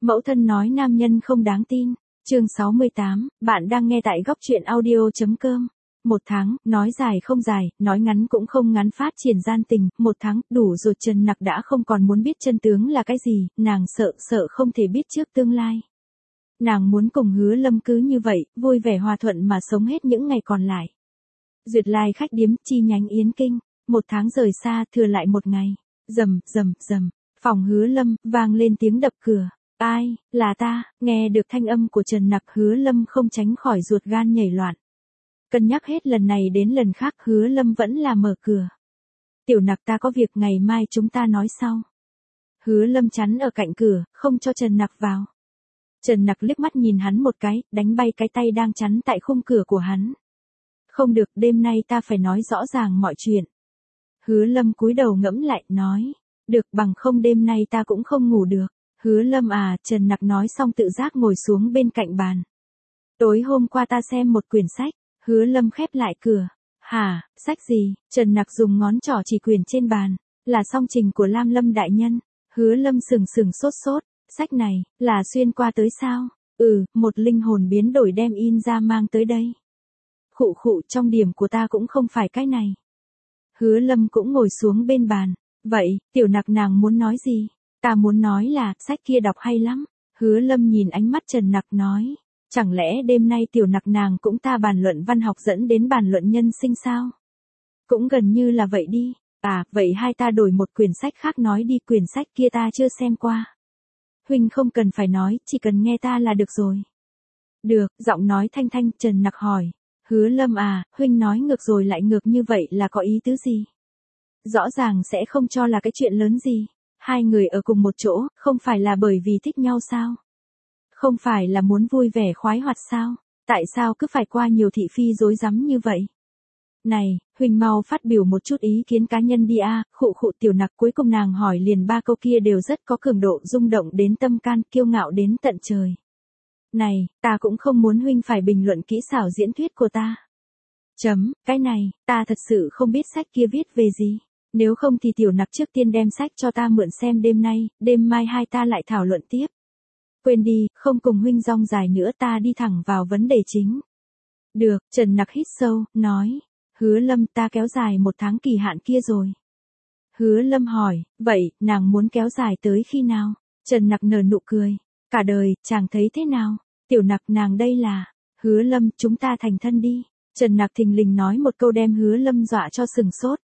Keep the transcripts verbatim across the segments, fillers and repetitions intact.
Mẫu thân nói nam nhân không đáng tin. Chương sáu mươi tám, bạn đang nghe tại góc truyện audio.com. Một tháng, nói dài không dài, nói ngắn cũng không ngắn phát triển gian tình, một tháng, đủ rồi. Trần Nặc đã không còn muốn biết chân tướng là cái gì, nàng sợ, sợ không thể biết trước tương lai. Nàng muốn cùng Hứa Lâm cứ như vậy, vui vẻ hòa thuận mà sống hết những ngày còn lại. Duyệt Lai khách điếm, chi nhánh Yến Kinh, một tháng rời xa, thừa lại một ngày. Rầm, rầm, rầm, phòng Hứa Lâm, vang lên tiếng đập cửa. Ai, là ta, nghe được thanh âm của Trần Nặc, Hứa Lâm không tránh khỏi ruột gan nhảy loạn. Cân nhắc hết lần này đến lần khác, Hứa Lâm vẫn là mở cửa. Tiểu Nặc, ta có việc, ngày mai chúng ta nói sau. Hứa Lâm chắn ở cạnh cửa, không cho Trần Nặc vào. Trần Nặc liếc mắt nhìn hắn một cái, đánh bay cái tay đang chắn tại khung cửa của hắn. Không được, đêm nay ta phải nói rõ ràng mọi chuyện. Hứa Lâm cúi đầu ngẫm lại, nói. Được, bằng không đêm nay ta cũng không ngủ được. Hứa Lâm à, Trần Nặc nói xong tự giác ngồi xuống bên cạnh bàn. Tối hôm qua ta xem một quyển sách. Hứa Lâm khép lại cửa. Hả, sách gì? Trần Nặc dùng ngón trỏ chỉ quyển trên bàn. Là song trình của Lam Lâm đại nhân. Hứa Lâm sừng sừng sốt sốt. Sách này, là xuyên qua tới sao? Ừ, một linh hồn biến đổi đem in ra mang tới đây. Khụ khụ, trong điểm của ta cũng không phải cái này. Hứa Lâm cũng ngồi xuống bên bàn. Vậy, Tiểu Nặc nàng muốn nói gì? Ta muốn nói là, sách kia đọc hay lắm. Hứa Lâm nhìn ánh mắt Trần Nặc nói. Chẳng lẽ đêm nay Tiểu Nặc nàng cũng ta bàn luận văn học dẫn đến bàn luận nhân sinh sao? Cũng gần như là vậy đi. À, vậy hai ta đổi một quyển sách khác nói đi, quyển sách kia ta chưa xem qua. Huynh không cần phải nói, chỉ cần nghe ta là được rồi. Được, giọng nói thanh thanh. Trần Nặc hỏi. Hứa Lâm à, Huynh nói ngược rồi lại ngược như vậy là có ý tứ gì? Rõ ràng sẽ không cho là cái chuyện lớn gì. Hai người ở cùng một chỗ, không phải là bởi vì thích nhau sao? Không phải là muốn vui vẻ khoái hoạt sao? Tại sao cứ phải qua nhiều thị phi rối rắm như vậy? Này, Huynh mau phát biểu một chút ý kiến cá nhân đi a. Khụ khụ. Tiểu Nặc cuối cùng nàng hỏi liền ba câu kia đều rất có cường độ, rung động đến tâm can, kiêu ngạo đến tận trời. Này, ta cũng không muốn Huynh phải bình luận kỹ xảo diễn thuyết của ta. Chấm, cái này, ta thật sự không biết sách kia viết về gì. Nếu không thì Tiểu Nặc trước tiên đem sách cho ta mượn xem, đêm nay, đêm mai hai ta lại thảo luận tiếp. Quên đi, không cùng Huynh rong dài nữa, ta đi thẳng vào vấn đề chính. Được, Trần Nặc hít sâu, nói. Hứa Lâm, ta kéo dài một tháng kỳ hạn kia rồi. Hứa Lâm hỏi, vậy, nàng muốn kéo dài tới khi nào? Trần Nặc nở nụ cười. Cả đời, chàng thấy thế nào? Tiểu Nặc nàng đây là. Hứa Lâm, chúng ta thành thân đi. Trần Nặc thình lình nói một câu đem Hứa Lâm dọa cho sừng sốt.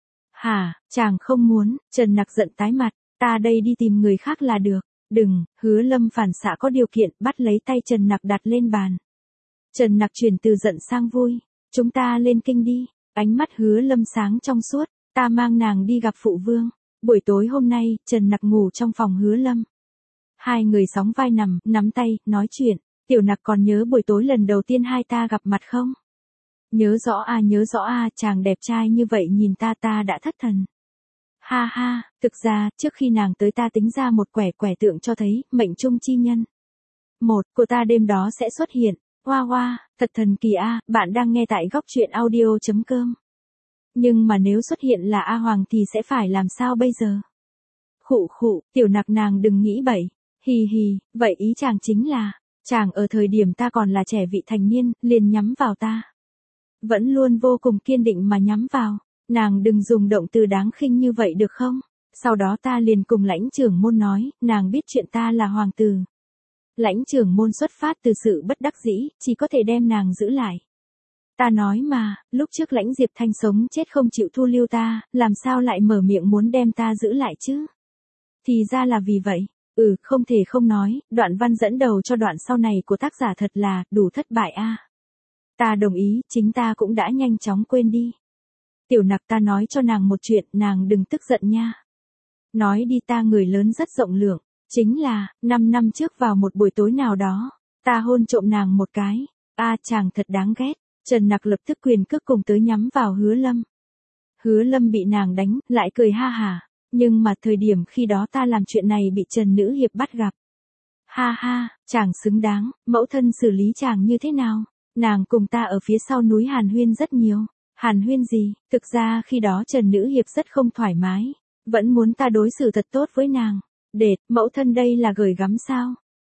Hả, chàng không muốn? Trần Nặc giận tái mặt. Ta đây đi tìm người khác là được. Đừng. Hứa Lâm phản xạ có điều kiện, bắt lấy tay Trần Nặc đặt lên bàn. Trần Nặc chuyển từ giận sang vui. Chúng ta lên kinh đi. Ánh mắt Hứa Lâm sáng trong suốt. Ta mang nàng đi gặp phụ vương. Buổi tối hôm nay, Trần Nặc ngủ trong phòng Hứa Lâm. Hai người sóng vai nằm, nắm tay, nói chuyện. Tiểu Nặc còn nhớ buổi tối lần đầu tiên hai ta gặp mặt không? Nhớ rõ à, nhớ rõ à, chàng đẹp trai như vậy nhìn ta ta đã thất thần. Ha ha, thực ra, trước khi nàng tới ta tính ra một quẻ quẻ tượng cho thấy, mệnh trung chi nhân. Một, của ta đêm đó sẽ xuất hiện. Hoa hoa, thật thần kỳ a, bạn đang nghe tại góc truyện audio.com. Nhưng mà nếu xuất hiện là A Hoàng thì sẽ phải làm sao bây giờ? Khụ khụ, Tiểu Nặc nàng đừng nghĩ bậy. Hì hì, vậy ý chàng chính là, chàng ở thời điểm ta còn là trẻ vị thành niên, liền nhắm vào ta. Vẫn luôn vô cùng kiên định mà nhắm vào. Nàng đừng dùng động từ đáng khinh như vậy được không? Sau đó ta liền cùng lãnh trưởng môn nói, nàng biết chuyện ta là hoàng tử. Lãnh trưởng môn xuất phát từ sự bất đắc dĩ, chỉ có thể đem nàng giữ lại. Ta nói mà, lúc trước Lãnh Diệp Thanh sống chết không chịu thu lưu ta, làm sao lại mở miệng muốn đem ta giữ lại chứ? Thì ra là vì vậy. Ừ, không thể không nói, đoạn văn dẫn đầu cho đoạn sau này của tác giả thật là, đủ thất bại a. Ta đồng ý, chính ta cũng đã nhanh chóng quên đi. Tiểu Nặc, ta nói cho nàng một chuyện, nàng đừng tức giận nha. Nói đi, ta người lớn rất rộng lượng. Chính là, năm năm trước vào một buổi tối nào đó, ta hôn trộm nàng một cái. A à, chàng thật đáng ghét. Trần Nặc lập tức quyền cước cùng tới nhắm vào Hứa Lâm. Hứa Lâm bị nàng đánh, lại cười ha hả. Nhưng mà thời điểm khi đó ta làm chuyện này bị Trần Nữ Hiệp bắt gặp. Ha ha, chàng xứng đáng, mẫu thân xử lý chàng như thế nào? Nàng cùng ta ở phía sau núi Hàn Huyên rất nhiều. Hàn Huyên gì? Thực ra khi đó Trần Nữ Hiệp rất không thoải mái. Vẫn muốn ta đối xử thật tốt với nàng. Đệt, mẫu thân đây là gửi gắm sao?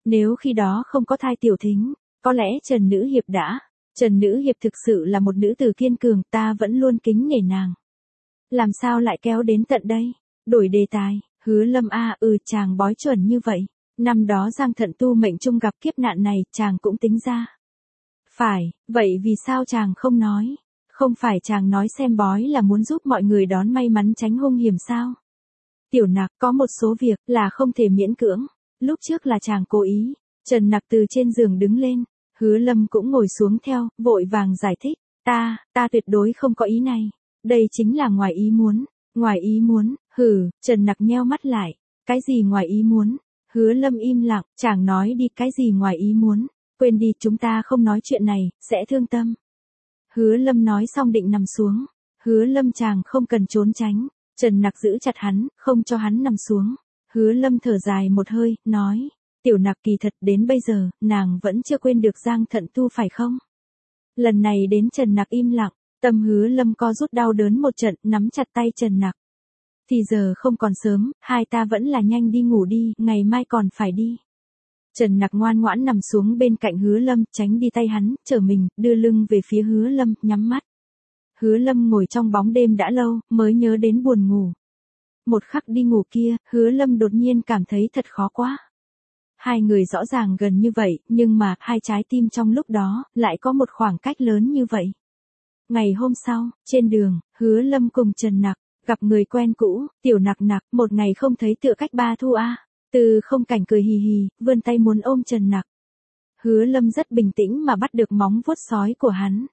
Nếu khi đó không có Thai Tiểu Thính, có lẽ Trần Nữ Hiệp đã. Trần Nữ Hiệp thực sự là một nữ tử kiên cường, ta vẫn luôn kính nể nàng. Làm sao lại kéo đến tận đây? Đổi đề tài, Hứa Lâm a, ừ chàng bói chuẩn như vậy. Năm đó Giang Thận tu mệnh chung gặp kiếp nạn này, chàng cũng tính ra. Phải, vậy vì sao chàng không nói? Không phải chàng nói xem bói là muốn giúp mọi người đón may mắn tránh hung hiểm sao? Tiểu Nặc, có một số việc là không thể miễn cưỡng. Lúc trước là chàng cố ý. Trần Nặc từ trên giường đứng lên. Hứa Lâm cũng ngồi xuống theo, vội vàng giải thích. Ta, ta tuyệt đối không có ý này. Đây chính là ngoài ý muốn. Ngoài ý muốn, hừ, Trần Nặc nheo mắt lại. Cái gì ngoài ý muốn? Hứa Lâm im lặng, chàng nói đi cái gì ngoài ý muốn. Quên đi, chúng ta không nói chuyện này, sẽ thương tâm. Hứa Lâm nói xong định nằm xuống. Hứa Lâm chàng không cần trốn tránh. Trần Nặc giữ chặt hắn, không cho hắn nằm xuống. Hứa Lâm thở dài một hơi, nói. Tiểu Nặc kỳ thật đến bây giờ, nàng vẫn chưa quên được Giang Thận tu phải không? Lần này đến Trần Nặc im lặng, tâm Hứa Lâm co rút đau đớn một trận, nắm chặt tay Trần Nặc. Thì giờ không còn sớm, hai ta vẫn là nhanh đi ngủ đi, ngày mai còn phải đi. Trần Nặc ngoan ngoãn nằm xuống bên cạnh Hứa Lâm, tránh đi tay hắn, trở mình, đưa lưng về phía Hứa Lâm, nhắm mắt. Hứa Lâm ngồi trong bóng đêm đã lâu, mới nhớ đến buồn ngủ. Một khắc đi ngủ kia, Hứa Lâm đột nhiên cảm thấy thật khó quá. Hai người rõ ràng gần như vậy, nhưng mà, hai trái tim trong lúc đó, lại có một khoảng cách lớn như vậy. Ngày hôm sau, trên đường, Hứa Lâm cùng Trần Nặc, gặp người quen cũ, Tiểu Nặc Nặc, một ngày không thấy tựa cách ba thu a. Từ Không Cảnh cười hì hì, vươn tay muốn ôm Trần Nặc. Hứa Lâm rất bình tĩnh mà bắt được móng vuốt sói của hắn.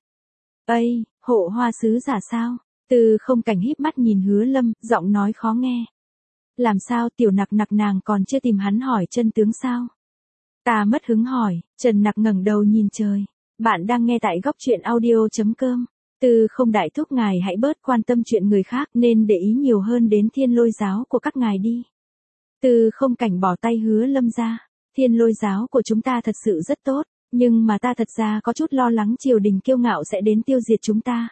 Ây, hộ hoa sứ giả sao? Từ Không Cảnh híp mắt nhìn Hứa Lâm, giọng nói khó nghe. Làm sao Tiểu Nặc Nặc nàng còn chưa tìm hắn hỏi chân tướng sao? Ta mất hứng hỏi, Trần Nặc ngẩng đầu nhìn trời. Bạn đang nghe tại góc truyện audio chấm com. Từ Không đại thúc ngài hãy bớt quan tâm chuyện người khác nên để ý nhiều hơn đến Thiên Lôi giáo của các ngài đi. Từ Không Cảnh bỏ tay Hứa Lâm ra. Thiên Lôi giáo của chúng ta thật sự rất tốt, nhưng mà ta thật ra có chút lo lắng triều đình kiêu ngạo sẽ đến tiêu diệt chúng ta.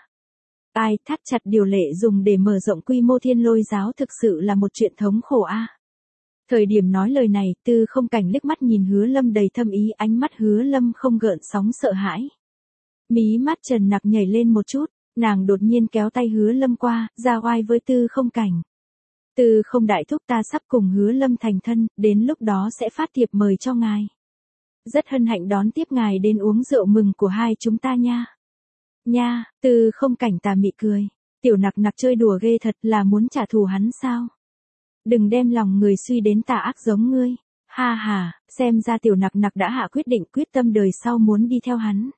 Ai thắt chặt điều lệ dùng để mở rộng quy mô Thiên Lôi giáo thực sự là một chuyện thống khổ a. Thời điểm nói lời này, Từ Không Cảnh liếc mắt nhìn Hứa Lâm đầy thâm ý, ánh mắt Hứa Lâm không gợn sóng sợ hãi. Mí mắt Trần Nặc nhảy lên một chút, nàng đột nhiên kéo tay Hứa Lâm qua, ra oai với Từ Không Cảnh. Từ Không đại thúc ta sắp cùng Hứa Lâm thành thân, đến lúc đó sẽ phát thiệp mời cho ngài. Rất hân hạnh đón tiếp ngài đến uống rượu mừng của hai chúng ta nha. Nha, Từ Không Cảnh tà mị cười. Tiểu Nặc Nặc chơi đùa ghê thật, là muốn trả thù hắn sao? Đừng đem lòng người suy đến tà ác giống ngươi. Ha ha, xem ra Tiểu Nặc Nặc đã hạ quyết định quyết tâm đời sau muốn đi theo hắn.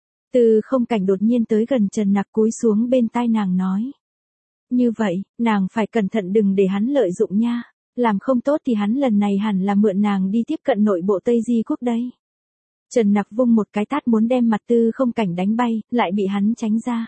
Từ Không Cảnh đột nhiên tới gần Trần Nặc cúi xuống bên tai nàng nói. Như vậy, nàng phải cẩn thận đừng để hắn lợi dụng nha. Làm không tốt thì hắn lần này hẳn là mượn nàng đi tiếp cận nội bộ Tây Di quốc đấy. Trần Nặc vung một cái tát muốn đem mặt Từ Không Cảnh đánh bay, lại bị hắn tránh ra.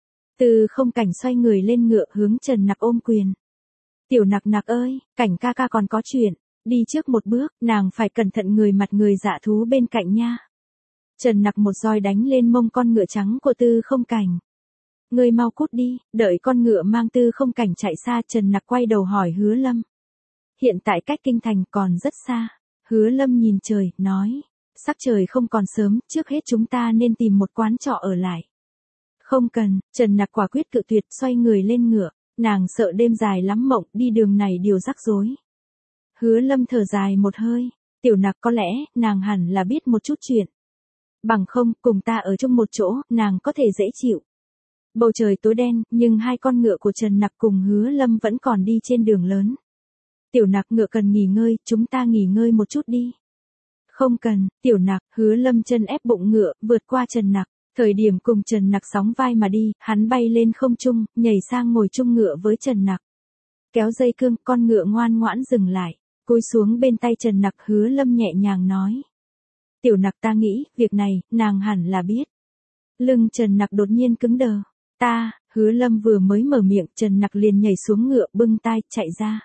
Từ Không Cảnh xoay người lên ngựa hướng Trần Nặc ôm quyền. Tiểu Nặc Nặc ơi, Cảnh ca ca còn có chuyện, đi trước một bước, nàng phải cẩn thận người mặt người dạ thú bên cạnh nha. Trần Nặc một roi đánh lên mông con ngựa trắng của Từ Không Cảnh. Ngươi mau cút đi, đợi con ngựa mang Từ Không Cảnh chạy xa, Trần Nặc quay đầu hỏi Hứa Lâm. Hiện tại cách kinh thành còn rất xa. Hứa Lâm nhìn trời, nói. Sắc trời không còn sớm, trước hết chúng ta nên tìm một quán trọ ở lại. Không cần, Trần Nặc quả quyết cự tuyệt, xoay người lên ngựa. Nàng sợ đêm dài lắm mộng, đi đường này điều rắc rối. Hứa Lâm thở dài một hơi. Tiểu Nặc có lẽ, nàng hẳn là biết một chút chuyện. Bằng không, cùng ta ở chung một chỗ, nàng có thể dễ chịu. Bầu trời tối đen, nhưng hai con ngựa của Trần Nặc cùng Hứa Lâm vẫn còn đi trên đường lớn. Tiểu Nặc ngựa cần nghỉ ngơi, chúng ta nghỉ ngơi một chút đi. Không cần, Tiểu Nặc, Hứa Lâm chân ép bụng ngựa, vượt qua Trần Nặc. Thời điểm cùng Trần Nặc sóng vai mà đi, hắn bay lên không trung, nhảy sang ngồi chung ngựa với Trần Nặc. Kéo dây cương, con ngựa ngoan ngoãn dừng lại. Cúi xuống bên tay Trần Nặc, Hứa Lâm nhẹ nhàng nói. Tiểu Nặc ta nghĩ, việc này, nàng hẳn là biết. Lưng Trần Nặc đột nhiên cứng đờ. Ta, Hứa Lâm vừa mới mở miệng, Trần Nặc liền nhảy xuống ngựa, bưng tai, chạy ra.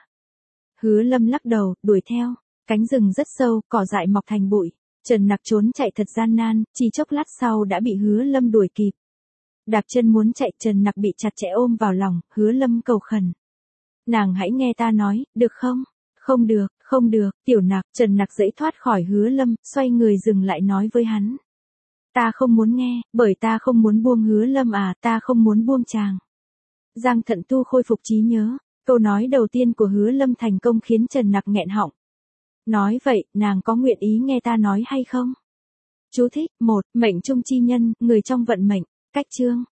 Hứa Lâm lắc đầu, đuổi theo. Cánh rừng rất sâu, cỏ dại mọc thành bụi. Trần Nặc trốn chạy thật gian nan, chỉ chốc lát sau đã bị Hứa Lâm đuổi kịp. Đạp chân muốn chạy, Trần Nặc bị chặt chẽ ôm vào lòng, Hứa Lâm cầu khẩn. Nàng hãy nghe ta nói, được không? Không được, Không được, Tiểu Nặc, Trần Nặc dãy thoát khỏi Hứa Lâm, xoay người dừng lại nói với hắn. Ta không muốn nghe, bởi ta không muốn buông Hứa Lâm à, ta không muốn buông chàng. Giang Thận Tu khôi phục trí nhớ, câu nói đầu tiên của Hứa Lâm thành công khiến Trần Nặc nghẹn họng. Nói vậy, nàng có nguyện ý nghe ta nói hay không? Chú thích, một, mệnh trung chi nhân, người trong vận mệnh, cách chương.